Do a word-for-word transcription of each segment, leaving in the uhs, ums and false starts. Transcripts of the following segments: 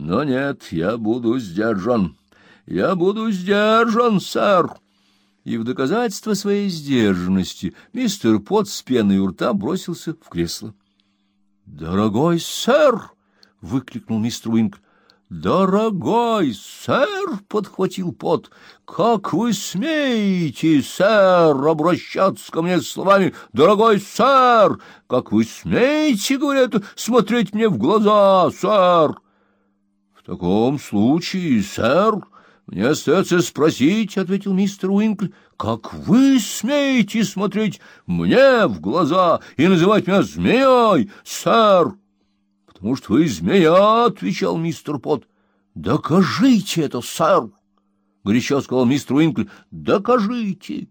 Но нет, я буду сдержан. Я буду сдержан, сэр. И в доказательство своей сдержанности мистер Потт с пеной у рта бросился в кресло. — Дорогой сэр! — выкликнул мистер Уинкл. — Дорогой сэр! — подхватил Потт. — Как вы смеете, сэр, обращаться ко мне с словами «дорогой сэр»? Как вы смеете, говорят, смотреть мне в глаза, сэр? — В таком случае, сэр, мне остается спросить, — ответил мистер Уинкл, — как вы смеете смотреть мне в глаза и называть меня змеей, сэр? — Потому что вы змея, — отвечал мистер Потт. — Докажите это, сэр, — горячо сказал мистер Уинкл. — Докажите.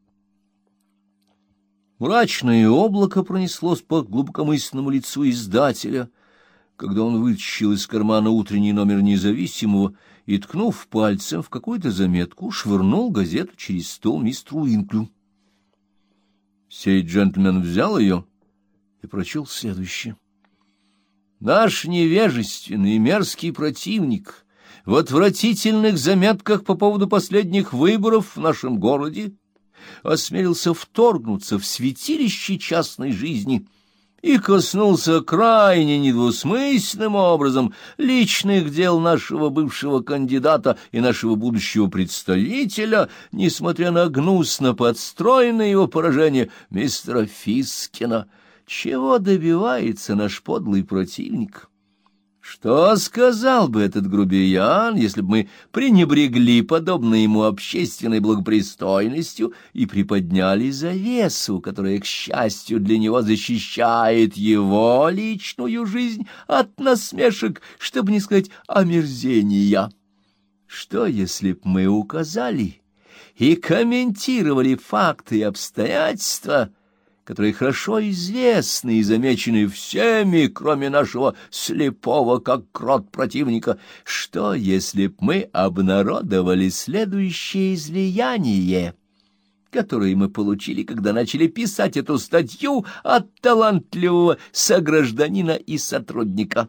Мрачное облако пронеслось по глубокомысленному лицу издателя, когда он вытащил из кармана утренний номер «Независимого» и, ткнув пальцем в какую-то заметку, швырнул газету через стол мистеру Уинклю. Сей джентльмен взял ее и прочел следующее. «Наш невежественный и мерзкий противник в отвратительных заметках по поводу последних выборов в нашем городе осмелился вторгнуться в святилище частной жизни и коснулся крайне недвусмысленным образом личных дел нашего бывшего кандидата и нашего будущего представителя, несмотря на гнусно подстроенное его поражение мистера Фискина. Чего добивается наш подлый противник? Что сказал бы этот грубиян, если бы мы пренебрегли подобной ему общественной благопристойностью и приподняли завесу, которая, к счастью для него, защищает его личную жизнь от насмешек, чтобы не сказать омерзения? Что, если б мы указали и комментировали факты и обстоятельства, которые хорошо известны и замечены всеми, кроме нашего слепого, как крот, противника? Что, если б мы обнародовали следующее излияние, которое мы получили, когда начали писать эту статью от талантливого согражданина и сотрудника?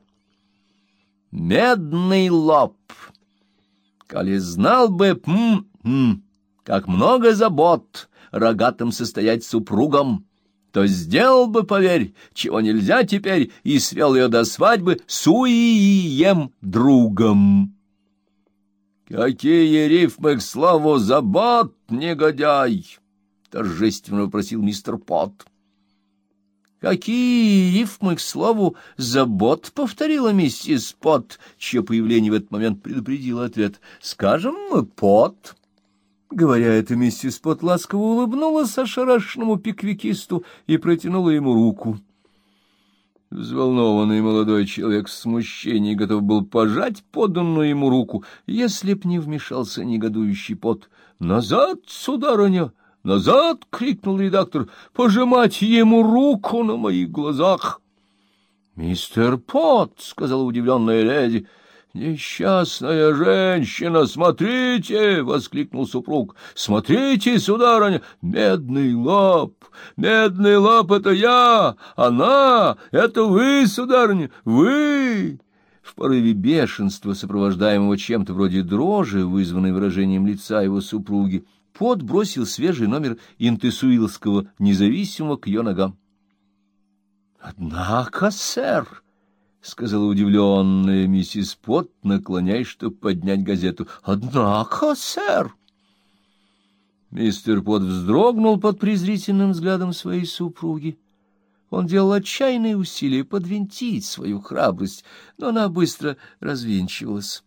Медный лоб. Коли знал бы, м -м, как много забот рогатым состоять супругом, то сделал бы, поверь, чего нельзя теперь, и свел ее до свадьбы с Уием другом. — Какие рифмы к слову забот, негодяй! — торжественно вопросил мистер Потт. — Какие рифмы к слову забот! — повторила миссис Потт, чье появление в этот момент предупредило ответ. — Скажем, Потт. Говоря это, миссис Потт ласково улыбнулась ошарашенному пиквикисту и протянула ему руку. Взволнованный молодой человек в смущении готов был пожать поданную ему руку, если б не вмешался негодующий Потт. «Назад, сударыня! Назад!» — крикнул редактор. «Пожимать ему руку на моих глазах!» «Мистер Потт!» — сказала удивленная леди. «Несчастная женщина, смотрите!» — воскликнул супруг. «Смотрите, сударыня! Медный лоб! Медный лоб — это я! Она! Это вы, сударыня! Вы!» В порыве бешенства, сопровождаемого чем-то вроде дрожи, вызванной выражением лица его супруги, Потт бросил свежий номер интесуилского «Независимого» к ее ногам. «Однако, сэр!» — сказала удивленная миссис Потт, наклоняясь, чтобы поднять газету. — Однако, сэр! Мистер Потт вздрогнул под презрительным взглядом своей супруги. Он делал отчаянные усилия подвинтить свою храбрость, но она быстро развенчивалась.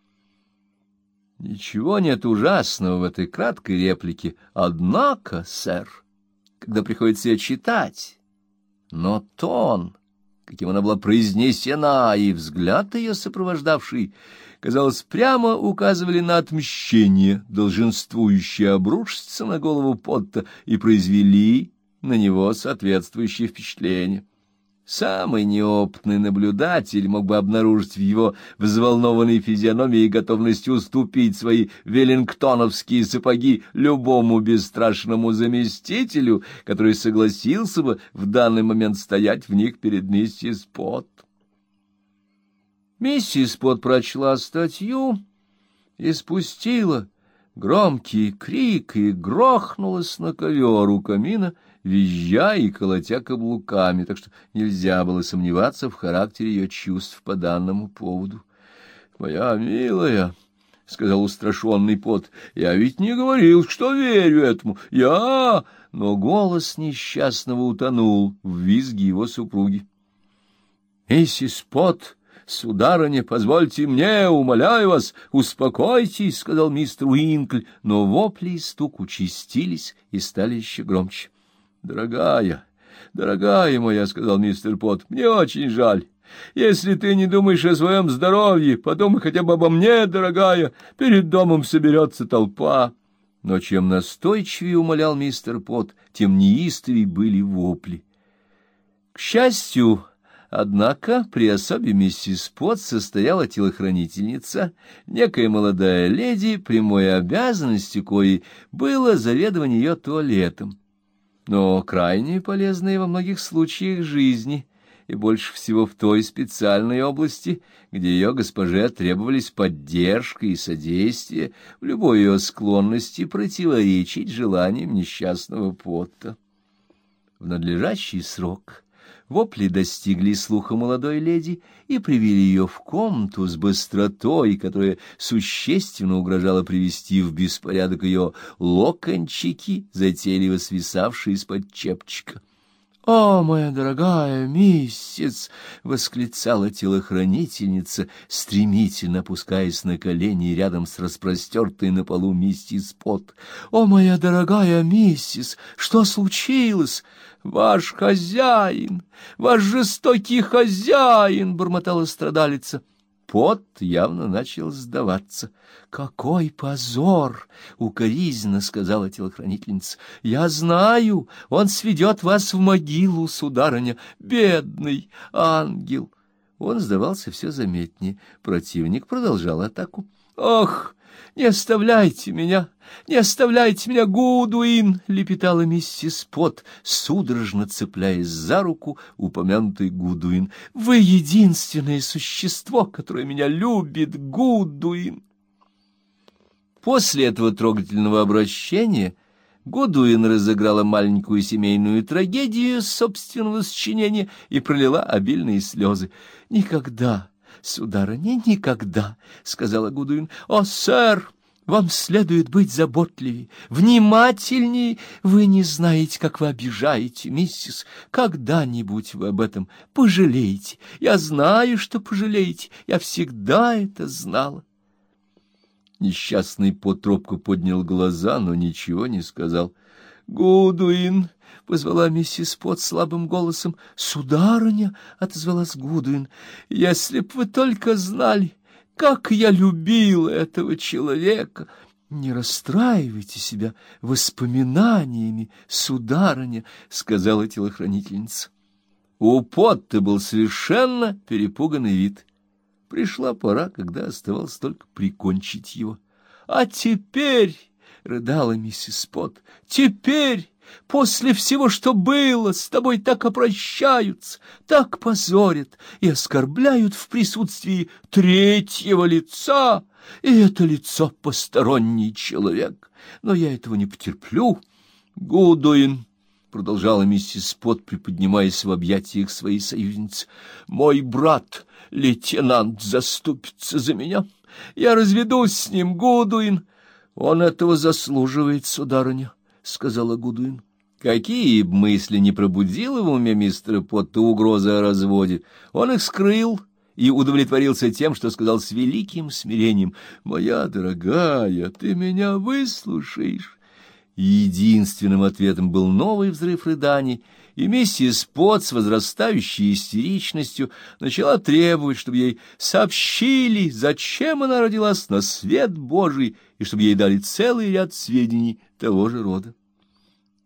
Ничего нет ужасного в этой краткой реплике. Однако, сэр, когда приходится ее читать, но тон, каким она была произнесена, и взгляд ее сопровождавший, казалось, прямо указывали на отмщение, долженствующее обрушиться на голову Потта, и произвели на него соответствующее впечатление. Самый неопытный наблюдатель мог бы обнаружить в его взволнованной физиономии готовность уступить свои веллингтоновские сапоги любому бесстрашному заместителю, который согласился бы в данный момент стоять в них перед миссис Потт. Миссис Пот прочла статью и спустила громкий крик и грохнулась на ковер у камина, визжа и колотя каблуками, так что нельзя было сомневаться в характере ее чувств по данному поводу. — Моя милая, — сказал устрашенный Пот, — я ведь не говорил, что верю этому. Я... Но голос несчастного утонул в визге его супруги. — Миссис Пот, сударыня, позвольте мне, умоляю вас, успокойтесь, — сказал мистер Уинкль, но вопли и стук участились и стали еще громче. — Дорогая, дорогая моя, — сказал мистер Пот, — мне очень жаль. Если ты не думаешь о своем здоровье, подумай хотя бы обо мне, дорогая, перед домом соберется толпа. Но чем настойчивее умолял мистер Пот, тем неистовее были вопли. К счастью, однако, при особе миссис Пот состояла телохранительница, некая молодая леди, прямой обязанностью коей было заведование ее туалетом, но крайне полезной во многих случаях жизни, и больше всего в той специальной области, где ее госпоже требовались поддержка и содействие в любой ее склонности противоречить желаниям несчастного Потта. В надлежащий срок вопли достигли слуха молодой леди и привели ее в комнату с быстротой, которая существенно угрожала привести в беспорядок ее локончики, затейливо свисавшие из-под чепчика. — О, моя дорогая миссис! — восклицала телохранительница, стремительно опускаясь на колени рядом с распростертой на полу миссис Пот. — О, моя дорогая миссис! Что случилось? — Ваш хозяин! Ваш жестокий хозяин! — бормотала страдалица. Пот явно начал сдаваться. — Какой позор! — укоризненно сказала телохранительница. — Я знаю, он сведет вас в могилу, сударыня, бедный ангел. Он сдавался все заметнее. Противник продолжал атаку. — Ох! «Не оставляйте меня, не оставляйте меня, Гудуин!» — лепетала миссис Пот, судорожно цепляясь за руку упомянутый Гудуин. «Вы единственное существо, которое меня любит, Гудуин!» После этого трогательного обращения Гудуин разыграла маленькую семейную трагедию собственного сочинения и пролила обильные слезы. «Никогда, сударыня, никогда!» — сказала Гудуин. «О, сэр, вам следует быть заботливее, внимательнее. Вы не знаете, как вы обижаете, миссис. Когда-нибудь вы об этом пожалеете. Я знаю, что пожалеете. Я всегда это знала». Несчастный Пот робко поднял глаза, но ничего не сказал. «Гудуин!» — позвала миссис Пот слабым голосом. «Сударыня!» — отозвалась Гудуин. «Если б вы только знали, как я любила этого человека!» «Не расстраивайте себя воспоминаниями, сударыня!» — сказала телохранительница. У Потта был совершенно перепуганный вид. Пришла пора, когда оставалось только прикончить его. «А теперь, — рыдала миссис Пот, — теперь, после всего, что было, с тобой так обращаются, так позорят и оскорбляют в присутствии третьего лица, и это лицо посторонний человек. Но я этого не потерплю. Гудуин, — продолжала миссис Пот, приподнимаясь в объятиях своей союзницы, — мой брат, лейтенант, заступится за меня. Я разведусь с ним, Гудуин. — Он этого заслуживает, сударыня, — сказала Гудуин. Какие мысли не пробудила в уме мистера Потта угроза о разводе, он их скрыл и удовлетворился тем, что сказал с великим смирением: «Моя дорогая, ты меня выслушаешь». Единственным ответом был новый взрыв рыданий, и миссис Пот с возрастающей истеричностью начала требовать, чтобы ей сообщили, зачем она родилась на свет Божий, и чтобы ей дали целый ряд сведений того же рода.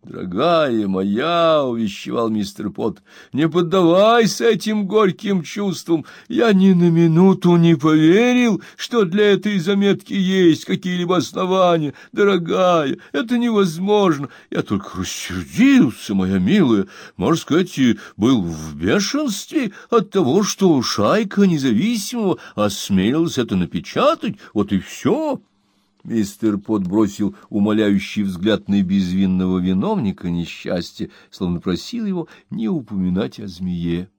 «Дорогая моя», — увещевал мистер Пот, — «не поддавайся этим горьким чувствам. Я ни на минуту не поверил, что для этой заметки есть какие-либо основания. Дорогая, это невозможно. Я только рассердился, моя милая, можно сказать, и был в бешенстве от того, что шайка независимого осмелилась это напечатать. Вот и все». Мистер Пот бросил умоляющий взгляд на безвинного виновника несчастья, словно просил его не упоминать о змее.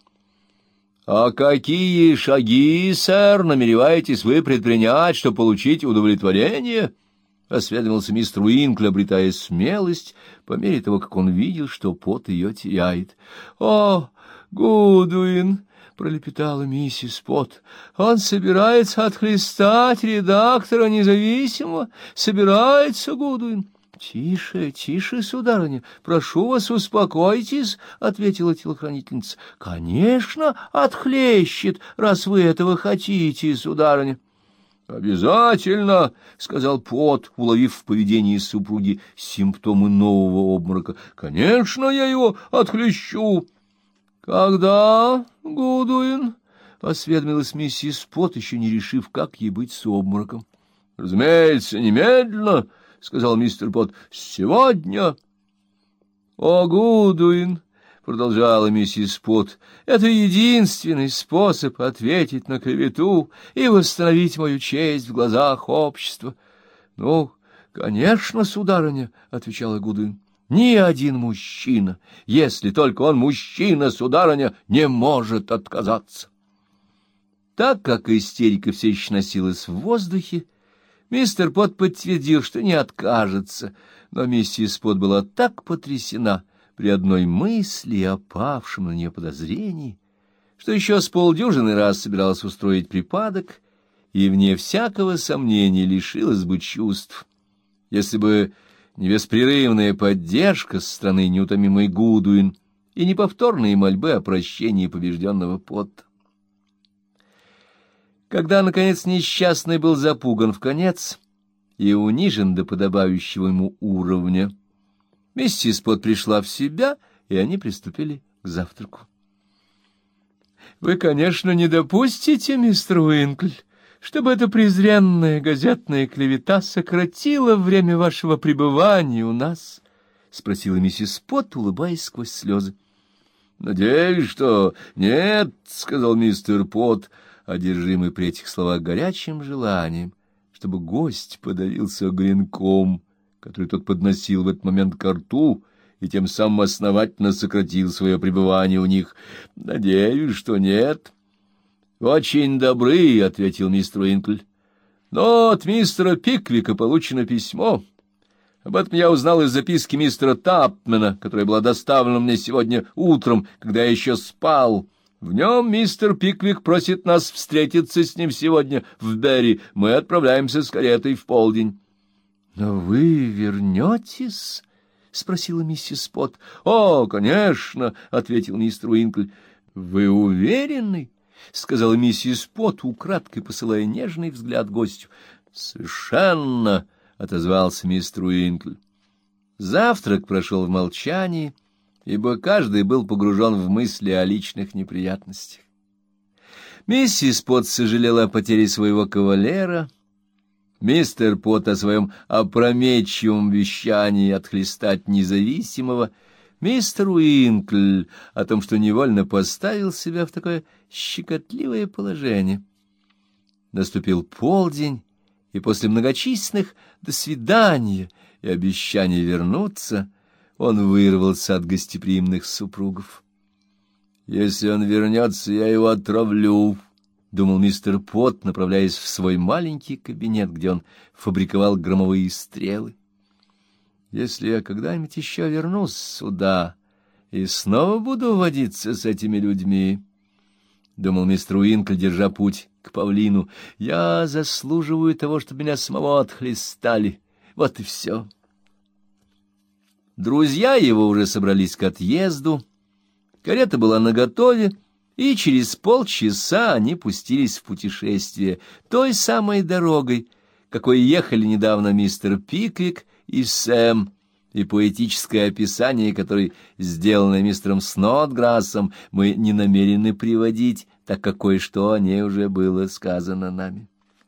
— А какие шаги, сэр, намереваетесь вы предпринять, чтобы получить удовлетворение? — осведомился мистер Уинкли, обретая смелость по мере того, как он видел, что Пот ее теряет. — О, Гудвин! — пролепетала миссис Пот. — Он собирается отхлестать редактора независимого? Собирается, Гудвин? — Тише, тише, сударыня, прошу вас, успокойтесь, — ответила телохранительница. — Конечно, отхлещет, раз вы этого хотите, сударыня. — Обязательно, — сказал Пот, уловив в поведении супруги симптомы нового обморока. — Конечно, я его отхлещу. — Когда, Гудуин? — осведомилась миссис Пот, еще не решив, как ей быть с обмороком. — Разумеется, немедленно, — сказал мистер Пот. — Сегодня. — О, Гудуин, — продолжала миссис Пот, — это единственный способ ответить на клевету и восстановить мою честь в глазах общества. — Ну, конечно, сударыня, — отвечала Гудуин. Ни один мужчина, если только он мужчина, сударыня, не может отказаться. Так как истерика все еще носилась в воздухе, мистер Пот подтвердил, что не откажется, но миссис Пот была так потрясена при одной мысли о павшем на нее подозрении, что еще с полдюжины раз собиралась устроить припадок и, вне всякого сомнения, лишилась бы чувств, если бы не беспрерывная поддержка со стороны неутомимой Гудуин и неповторные мольбы о прощении побежденного Потта. Когда, наконец, несчастный был запуган в конец и унижен до подобающего ему уровня, миссис Пот пришла в себя, и они приступили к завтраку. — Вы, конечно, не допустите, мистер Уинкль, чтобы эта презренная газетная клевета сократила время вашего пребывания у нас? — спросила миссис Пот, улыбаясь сквозь слезы. — Надеюсь, что нет, — сказал мистер Пот, одержимый при этих словах горячим желанием, чтобы гость подавился огоньком, который тот подносил в этот момент ко рту, и тем самым основательно сократил свое пребывание у них. — Надеюсь, что нет. — Очень добры, — ответил мистер Уинкль. — Но от мистера Пиквика получено письмо. Об этом я узнал из записки мистера Тапмена, которая была доставлена мне сегодня утром, когда я еще спал. В нем мистер Пиквик просит нас встретиться с ним сегодня в Берри. Мы отправляемся с каретой в полдень. — Но вы вернетесь? — спросила миссис Пот. — О, конечно, — ответил мистер Уинкль. — Вы уверены? — сказала миссис Пот, украдкой посылая нежный взгляд гостю. — Совершенно, — отозвался мистер Уинкль. Завтрак прошел в молчании, ибо каждый был погружен в мысли о личных неприятностях. Миссис Пот сожалела о потере своего кавалера, мистер Пот о своем опрометчивом обещании отхлестать независимого, мистер Уинкль о том, что невольно поставил себя в такое щекотливое положение. Наступил полдень, и после многочисленных «до свидания» и обещаний вернуться он вырвался от гостеприимных супругов. «Если он вернется, я его отравлю», — думал мистер Пот, направляясь в свой маленький кабинет, где он фабриковал громовые стрелы. «Если я когда-нибудь еще вернусь сюда и снова буду водиться с этими людьми», — думал мистер Уинкль, держа путь к павлину, — «я заслуживаю того, чтобы меня самого отхлестали. Вот и все». Друзья его уже собрались к отъезду, карета была наготове, и через полчаса они пустились в путешествие той самой дорогой, какой ехали недавно мистер Пиквик и Сэм, и поэтическое описание, которое сделано мистером Снодграссом, мы не намерены приводить, так как кое-что о ней уже было сказано нами.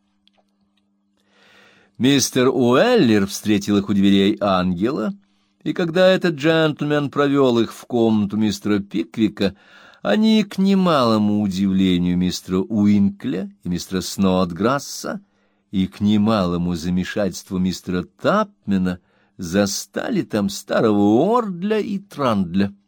Мистер Уэллер встретил их у дверей ангела, и когда этот джентльмен провел их в комнату мистера Пиквика, они, к немалому удивлению мистера Уинкля и мистера Снодграсса, и к немалому замешательству мистера Тапмена, застали там старого Ордля и Трандля.